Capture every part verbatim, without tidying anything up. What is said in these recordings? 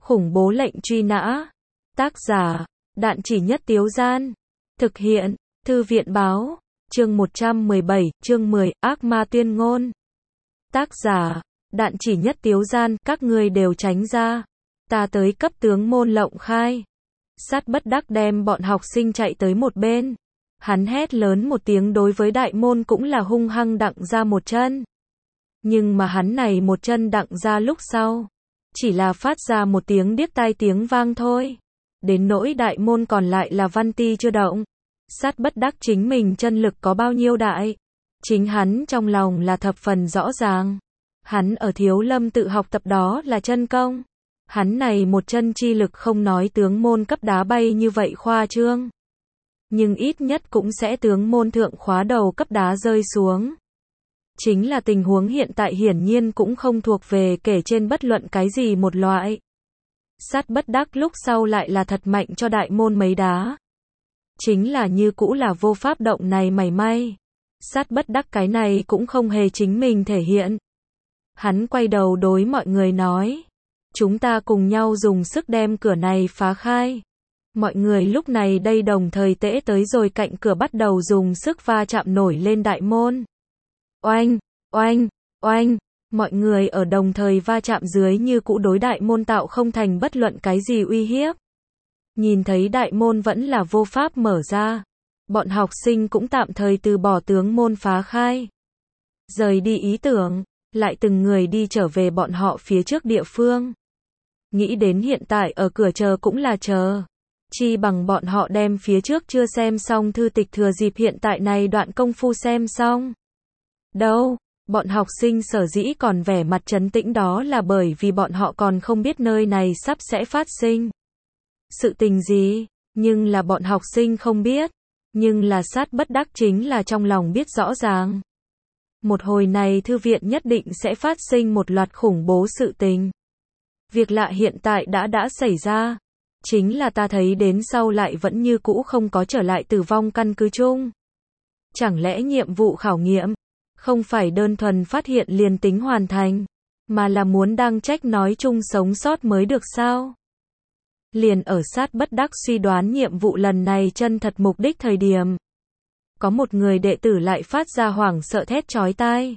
Khủng bố lệnh truy nã. Tác giả, Đạn Chỉ Nhất Tiếu Gian. Thực hiện, Thư viện báo. Chương một trăm mười bảy, chương mười, Ác Ma Tuyên Ngôn. Tác giả, Đạn Chỉ Nhất Tiếu Gian, các ngươi đều tránh ra. Ta tới cấp tướng môn lộng khai. Sát bất đắc đem bọn học sinh chạy tới một bên. Hắn hét lớn một tiếng, đối với đại môn cũng là hung hăng đặng ra một chân. Nhưng mà hắn này một chân đặng ra lúc sau, chỉ là phát ra một tiếng điếc tai tiếng vang thôi. Đến nỗi đại môn còn lại là văn ti chưa động. Sát bất đắc chính mình chân lực có bao nhiêu đại, chính hắn trong lòng là thập phần rõ ràng. Hắn ở Thiếu Lâm tự học tập đó là chân công. Hắn này một chân chi lực không nói tướng môn cấp đá bay như vậy khoa trương, nhưng ít nhất cũng sẽ tướng môn thượng khóa đầu cấp đá rơi xuống. Chính là tình huống hiện tại hiển nhiên cũng không thuộc về kể trên bất luận cái gì một loại. Sát bất đắc lúc sau lại là thật mạnh cho đại môn mấy đá. Chính là như cũ là vô pháp động này mảy may. Sát bất đắc cái này cũng không hề chính mình thể hiện. Hắn quay đầu đối mọi người nói, chúng ta cùng nhau dùng sức đem cửa này phá khai. Mọi người lúc này đây đồng thời tễ tới rồi cạnh cửa, bắt đầu dùng sức va chạm nổi lên đại môn. Oanh, oanh, oanh, mọi người ở đồng thời va chạm dưới như cũ đối đại môn tạo không thành bất luận cái gì uy hiếp. Nhìn thấy đại môn vẫn là vô pháp mở ra, bọn học sinh cũng tạm thời từ bỏ tướng môn phá khai. Rời đi ý tưởng, lại từng người đi trở về bọn họ phía trước địa phương. Nghĩ đến hiện tại ở cửa chờ cũng là chờ. Chi bằng bọn họ đem phía trước chưa xem xong thư tịch thừa dịp hiện tại này đoạn công phu xem xong. Đâu, bọn học sinh sở dĩ còn vẻ mặt trấn tĩnh đó là bởi vì bọn họ còn không biết nơi này sắp sẽ phát sinh sự tình gì, nhưng là bọn học sinh không biết, nhưng là sát bất đắc chính là trong lòng biết rõ ràng. Một hồi này thư viện nhất định sẽ phát sinh một loạt khủng bố sự tình. Việc lạ hiện tại đã đã xảy ra, chính là ta thấy đến sau lại vẫn như cũ không có trở lại tử vong căn cứ chung. Chẳng lẽ nhiệm vụ khảo nghiệm không phải đơn thuần phát hiện liền tính hoàn thành, mà là muốn đang trách nói chung sống sót mới được sao? Liền ở sát bất đắc suy đoán nhiệm vụ lần này chân thật mục đích thời điểm, có một người đệ tử lại phát ra hoảng sợ thét chói tai.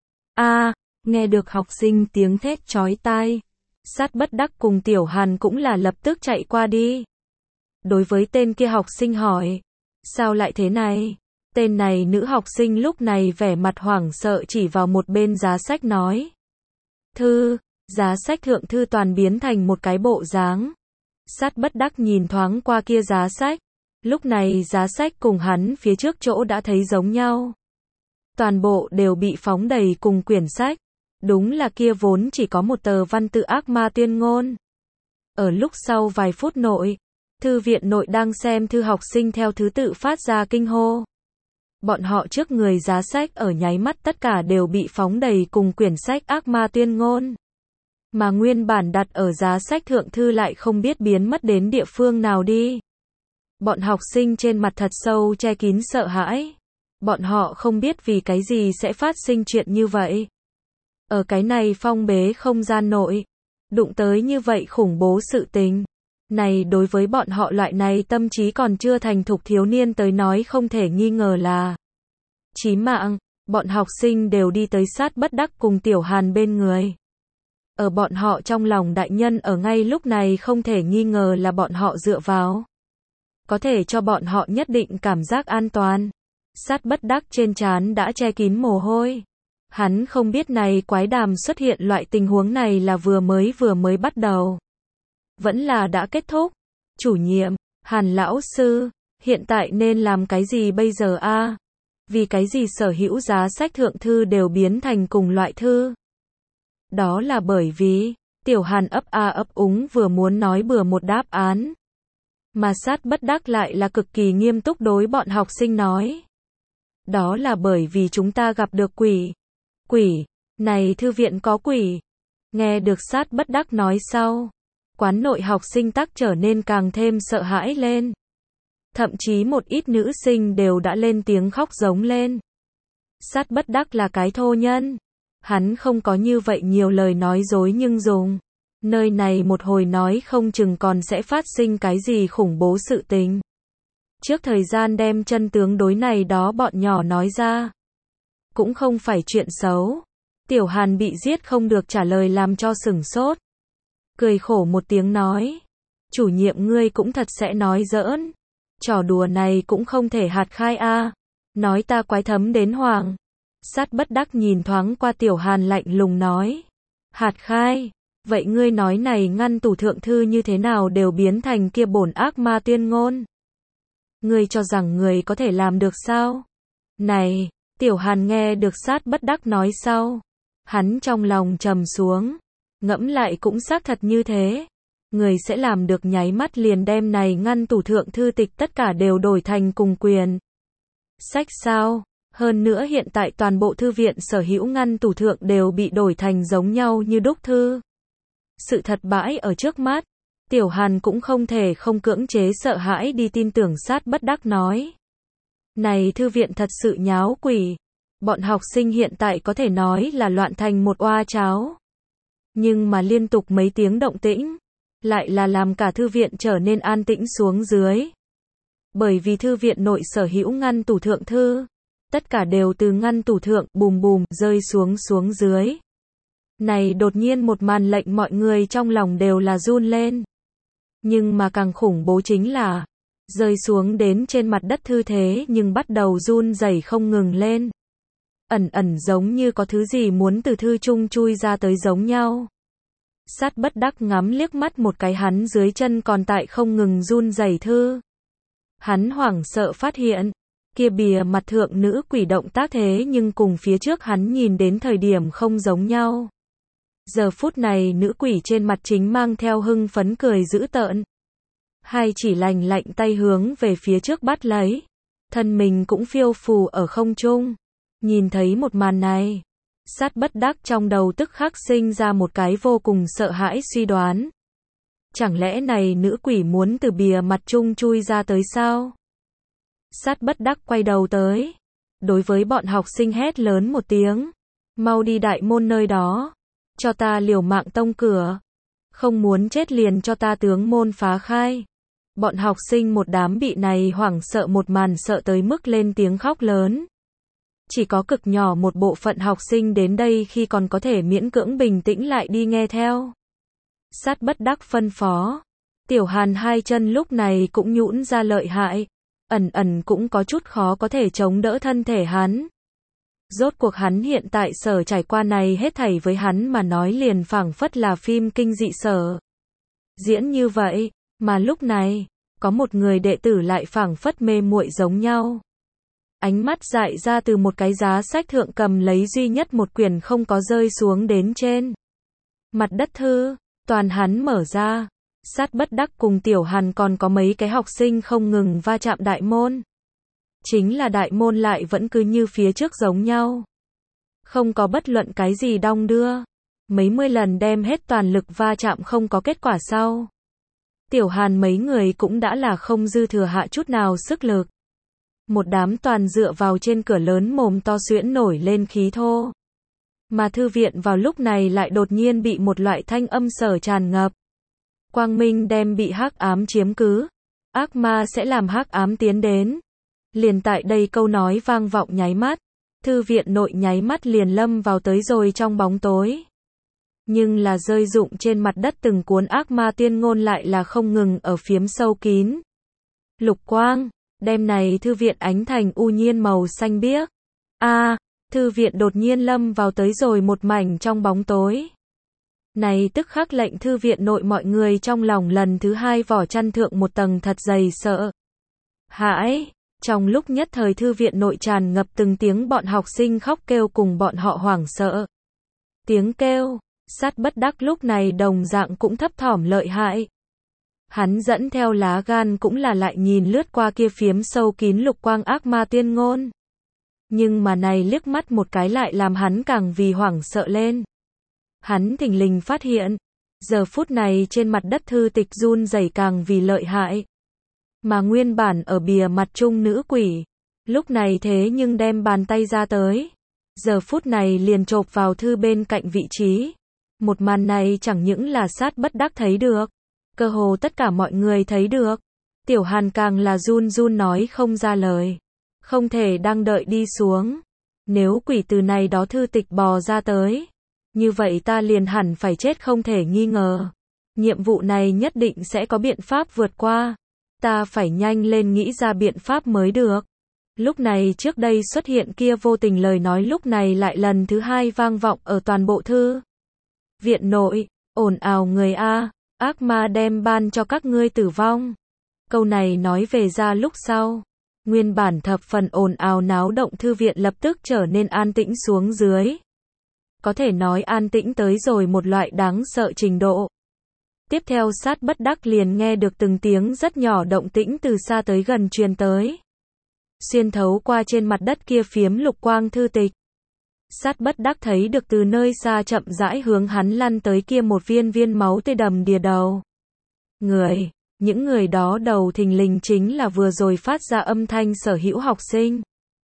A, nghe được học sinh tiếng thét chói tai, sát bất đắc cùng Tiểu Hàn cũng là lập tức chạy qua đi. Đối với tên kia học sinh hỏi, sao lại thế này? Tên này nữ học sinh lúc này vẻ mặt hoảng sợ chỉ vào một bên giá sách nói. Thư, giá sách thượng thư toàn biến thành một cái bộ dáng. Sát bất đắc nhìn thoáng qua kia giá sách. Lúc này giá sách cùng hắn phía trước chỗ đã thấy giống nhau. Toàn bộ đều bị phóng đầy cùng quyển sách. Đúng là kia vốn chỉ có một tờ văn tự ác ma tuyên ngôn. Ở lúc sau vài phút nội, thư viện nội đang xem thư học sinh theo thứ tự phát ra kinh hô. Bọn họ trước người giá sách ở nháy mắt tất cả đều bị phóng đầy cùng quyển sách ác ma tuyên ngôn. Mà nguyên bản đặt ở giá sách thượng thư lại không biết biến mất đến địa phương nào đi. Bọn học sinh trên mặt thật sâu che kín sợ hãi. Bọn họ không biết vì cái gì sẽ phát sinh chuyện như vậy. Ở cái này phong bế không gian nội, đụng tới như vậy khủng bố sự tình. Này đối với bọn họ loại này tâm trí còn chưa thành thục thiếu niên tới nói không thể nghi ngờ là chí mạng. Bọn học sinh đều đi tới sát bất đắc cùng Tiểu Hàn bên người. Ở bọn họ trong lòng đại nhân ở ngay lúc này không thể nghi ngờ là bọn họ dựa vào. Có thể cho bọn họ nhất định cảm giác an toàn. Sát bất đắc trên trán đã che kín mồ hôi. Hắn không biết này quái đàm xuất hiện loại tình huống này là vừa mới vừa mới bắt đầu, vẫn là đã kết thúc. Chủ nhiệm, Hàn lão sư, hiện tại nên làm cái gì bây giờ a? À? Vì cái gì sở hữu giá sách thượng thư đều biến thành cùng loại thư? Đó là bởi vì, Tiểu Hàn ấp a ấp úng vừa muốn nói bừa một đáp án. Mà sát bất đắc lại là cực kỳ nghiêm túc đối bọn học sinh nói. Đó là bởi vì chúng ta gặp được quỷ. Quỷ, này thư viện có quỷ. Nghe được sát bất đắc nói sau, quán nội học sinh tắc trở nên càng thêm sợ hãi lên. Thậm chí một ít nữ sinh đều đã lên tiếng khóc giống lên. Sát bất đắc là cái thô nhân. Hắn không có như vậy nhiều lời nói dối nhưng dùng. Nơi này một hồi nói không chừng còn sẽ phát sinh cái gì khủng bố sự tình. Trước thời gian đem chân tướng đối này đó bọn nhỏ nói ra. Cũng không phải chuyện xấu. Tiểu Hàn bị giết không được trả lời làm cho sửng sốt. Cười khổ một tiếng nói. Chủ nhiệm ngươi cũng thật sẽ nói giỡn. Trò đùa này cũng không thể hạt khai a. Nói ta quái thấm đến hoàng. Sát bất đắc nhìn thoáng qua Tiểu Hàn lạnh lùng nói. Hạt khai. Vậy ngươi nói này ngăn tủ thượng thư như thế nào đều biến thành kia bổn ác ma tuyên ngôn. Ngươi cho rằng người có thể làm được sao? Này, Tiểu Hàn nghe được sát bất đắc nói sau. Hắn trong lòng trầm xuống. Ngẫm lại cũng xác thật như thế. Người sẽ làm được nháy mắt liền đem này ngăn tủ thượng thư tịch tất cả đều đổi thành cùng quyền. Sách sao? Hơn nữa hiện tại toàn bộ thư viện sở hữu ngăn tủ thượng đều bị đổi thành giống nhau như đúc thư. Sự thật bãi ở trước mắt. Tiểu Hàn cũng không thể không cưỡng chế sợ hãi đi tin tưởng sát bất đắc nói. Này thư viện thật sự nháo quỷ. Bọn học sinh hiện tại có thể nói là loạn thành một oa cháo. Nhưng mà liên tục mấy tiếng động tĩnh, lại là làm cả thư viện trở nên an tĩnh xuống dưới. Bởi vì thư viện nội sở hữu ngăn tủ thượng thư, tất cả đều từ ngăn tủ thượng bùm bùm rơi xuống xuống dưới. Này đột nhiên một màn lệnh mọi người trong lòng đều là run lên. Nhưng mà càng khủng bố chính là, rơi xuống đến trên mặt đất thư thế nhưng bắt đầu run rẩy không ngừng lên. Ẩn ẩn giống như có thứ gì muốn từ thư trung chui ra tới giống nhau. Sát bất đắc ngắm liếc mắt một cái hắn dưới chân còn tại không ngừng run rẩy thư. Hắn hoảng sợ phát hiện, kia bìa mặt thượng nữ quỷ động tác thế nhưng cùng phía trước hắn nhìn đến thời điểm không giống nhau. Giờ phút này nữ quỷ trên mặt chính mang theo hưng phấn cười dữ tợn. Hai chỉ lành lạnh tay hướng về phía trước bắt lấy. Thân mình cũng phiêu phù ở không trung. Nhìn thấy một màn này, sát bất đắc trong đầu tức khắc sinh ra một cái vô cùng sợ hãi suy đoán. Chẳng lẽ này nữ quỷ muốn từ bìa mặt trung chui ra tới sao? Sát bất đắc quay đầu tới. Đối với bọn học sinh hét lớn một tiếng. Mau đi đại môn nơi đó. Cho ta liều mạng tông cửa. Không muốn chết liền cho ta tướng môn phá khai. Bọn học sinh một đám bị này hoảng sợ một màn sợ tới mức lên tiếng khóc lớn. Chỉ có cực nhỏ một bộ phận học sinh đến đây khi còn có thể miễn cưỡng bình tĩnh lại đi nghe theo. Sát bất đắc phân phó. Tiểu Hàn hai chân lúc này cũng nhũn ra lợi hại. Ẩn ẩn cũng có chút khó có thể chống đỡ thân thể hắn. Rốt cuộc hắn hiện tại sở trải qua này hết thảy với hắn mà nói liền phảng phất là phim kinh dị sở. Diễn như vậy, mà lúc này, có một người đệ tử lại phảng phất mê muội giống nhau. Ánh mắt dại ra từ một cái giá sách thượng cầm lấy duy nhất một quyển không có rơi xuống đến trên mặt đất thư, toàn hắn mở ra. Sát bất đắc cùng Tiểu Hàn còn có mấy cái học sinh không ngừng va chạm đại môn. Chính là đại môn lại vẫn cứ như phía trước giống nhau. Không có bất luận cái gì đong đưa. Mấy mươi lần đem hết toàn lực va chạm không có kết quả sau. Tiểu Hàn mấy người cũng đã là không dư thừa hạ chút nào sức lực. Một đám toàn dựa vào trên cửa lớn mồm to xuyễn nổi lên khí thô. Mà thư viện vào lúc này lại đột nhiên bị một loại thanh âm sở tràn ngập. Quang minh đem bị hắc ám chiếm cứ. Ác ma sẽ làm hắc ám tiến đến. Liền tại đây câu nói vang vọng nháy mắt. Thư viện nội nháy mắt liền lâm vào tới rồi trong bóng tối. Nhưng là rơi rụng trên mặt đất từng cuốn ác ma tiên ngôn lại là không ngừng ở phiếm sâu kín. Lục quang, đêm này thư viện ánh thành u nhiên màu xanh biếc. A, à, thư viện đột nhiên lâm vào tới rồi một mảnh trong bóng tối. Này tức khắc lệnh thư viện nội mọi người trong lòng lần thứ hai vỏ chăn thượng một tầng thật dày sợ hãi. Trong lúc nhất thời thư viện nội tràn ngập từng tiếng bọn học sinh khóc kêu cùng bọn họ hoảng sợ. Tiếng kêu, sát bất đắc lúc này đồng dạng cũng thấp thỏm lợi hại. Hắn dẫn theo lá gan cũng là lại nhìn lướt qua kia phiếm sâu kín lục quang ác ma tiên ngôn. Nhưng mà này liếc mắt một cái lại làm hắn càng vì hoảng sợ lên. Hắn thình lình phát hiện, giờ phút này trên mặt đất thư tịch run rẩy càng vì lợi hại. Mà nguyên bản ở bìa mặt trung nữ quỷ, lúc này thế nhưng đem bàn tay ra tới. Giờ phút này liền chộp vào thư bên cạnh vị trí. Một màn này chẳng những là Sát Bất Đắc thấy được, cơ hồ tất cả mọi người thấy được. Tiểu Hàn càng là run run nói không ra lời. Không thể đang đợi đi xuống. Nếu quỷ từ này đó thư tịch bò ra tới, như vậy ta liền hẳn phải chết không thể nghi ngờ. Nhiệm vụ này nhất định sẽ có biện pháp vượt qua. Ta phải nhanh lên nghĩ ra biện pháp mới được. Lúc này trước đây xuất hiện kia vô tình lời nói lúc này lại lần thứ hai vang vọng ở toàn bộ thư viện nội. Ồn ào người A, ác ma đem ban cho các ngươi tử vong. Câu này nói về ra lúc sau. Nguyên bản thập phần ồn ào náo động thư viện lập tức trở nên an tĩnh xuống dưới. Có thể nói an tĩnh tới rồi một loại đáng sợ trình độ. Tiếp theo Sát Bất Đắc liền nghe được từng tiếng rất nhỏ động tĩnh từ xa tới gần truyền tới. Xuyên thấu qua trên mặt đất kia phiếm lục quang thư tịch. Sát Bất Đắc thấy được từ nơi xa chậm rãi hướng hắn lăn tới kia một viên viên máu tươi đầm đìa đầu. Người, những người đó đầu thình lình chính là vừa rồi phát ra âm thanh sở hữu học sinh.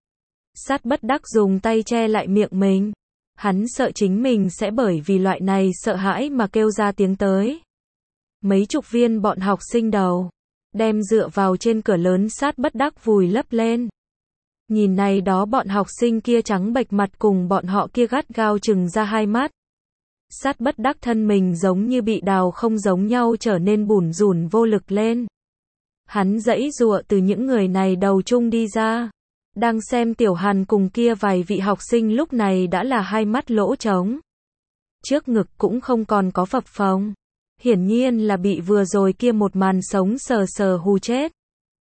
Sát Bất Đắc dùng tay che lại miệng mình. Hắn sợ chính mình sẽ bởi vì loại này sợ hãi mà kêu ra tiếng tới. Mấy chục viên bọn học sinh đầu, đem dựa vào trên cửa lớn Sát Bất Đắc vùi lấp lên. Nhìn này đó bọn học sinh kia trắng bệch mặt cùng bọn họ kia gắt gao chừng ra hai mắt. Sát Bất Đắc thân mình giống như bị đào không giống nhau trở nên bủn rủn vô lực lên. Hắn giãy giụa từ những người này đầu chung đi ra. Đang xem Tiểu Hàn cùng kia vài vị học sinh lúc này đã là hai mắt lỗ trống. Trước ngực cũng không còn có phập phồng. Hiển nhiên là bị vừa rồi kia một màn sống sờ sờ hù chết.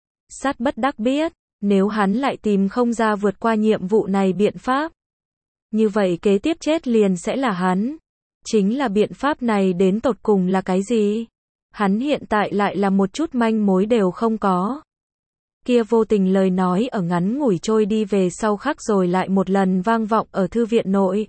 Sát Bất Đắc biết, nếu hắn lại tìm không ra vượt qua nhiệm vụ này biện pháp, như vậy kế tiếp chết liền sẽ là hắn. Chính là biện pháp này đến tột cùng là cái gì? Hắn hiện tại lại là một chút manh mối đều không có. Kia vô tình lời nói ở ngắn ngủi trôi đi về sau khắc rồi lại một lần vang vọng ở thư viện nội.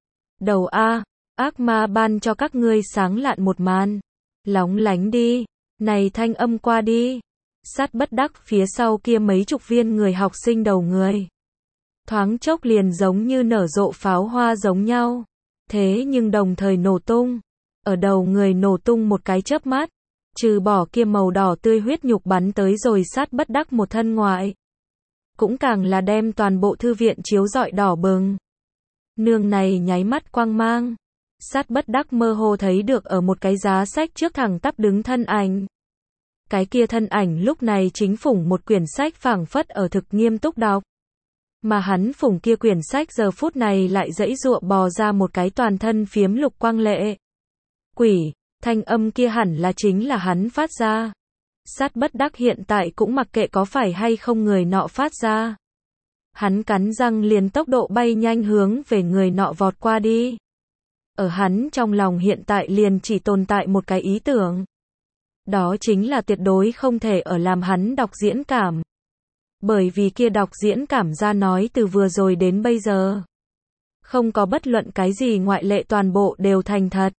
Đầu A, ác ma ban cho các ngươi sáng lạn một màn. Lóng lánh đi, này thanh âm qua đi. Sát Bất Đắc phía sau kia mấy chục viên người học sinh đầu người. Thoáng chốc liền giống như nở rộ pháo hoa giống nhau. Thế nhưng đồng thời nổ tung. Ở đầu người nổ tung một cái chớp mắt. Trừ bỏ kia màu đỏ tươi huyết nhục bắn tới rồi Sát Bất Đắc một thân ngoại. Cũng càng là đem toàn bộ thư viện chiếu rọi đỏ bừng. Nương này nháy mắt quang mang. Sát Bất Đắc mơ hồ thấy được ở một cái giá sách trước thẳng tắp đứng thân ảnh. Cái kia thân ảnh lúc này chính phủng một quyển sách phảng phất ở thực nghiêm túc đọc. Mà hắn phủng kia quyển sách giờ phút này lại giãy giụa bò ra một cái toàn thân phiếm lục quang lệ. Quỷ, thanh âm kia hẳn là chính là hắn phát ra. Sát Bất Đắc hiện tại cũng mặc kệ có phải hay không người nọ phát ra. Hắn cắn răng liền tốc độ bay nhanh hướng về người nọ vọt qua đi. Ở hắn trong lòng hiện tại liền chỉ tồn tại một cái ý tưởng. Đó chính là tuyệt đối không thể ở làm hắn đọc diễn cảm. Bởi vì kia đọc diễn cảm ra nói từ vừa rồi đến bây giờ. Không có bất luận cái gì ngoại lệ, toàn bộ đều thành thật.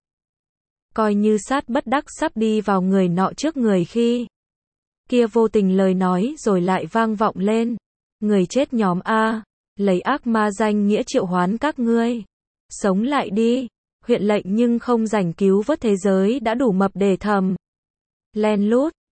Coi như Sát Bất Đắc sắp đi vào người nọ trước người khi. Kia vô tình lời nói rồi lại vang vọng lên. Người chết nhóm A, lấy ác ma danh nghĩa triệu hoán các ngươi. Sống lại đi. Huyện lệnh nhưng không rảnh cứu vớt thế giới đã đủ mập để thầm. Len lút,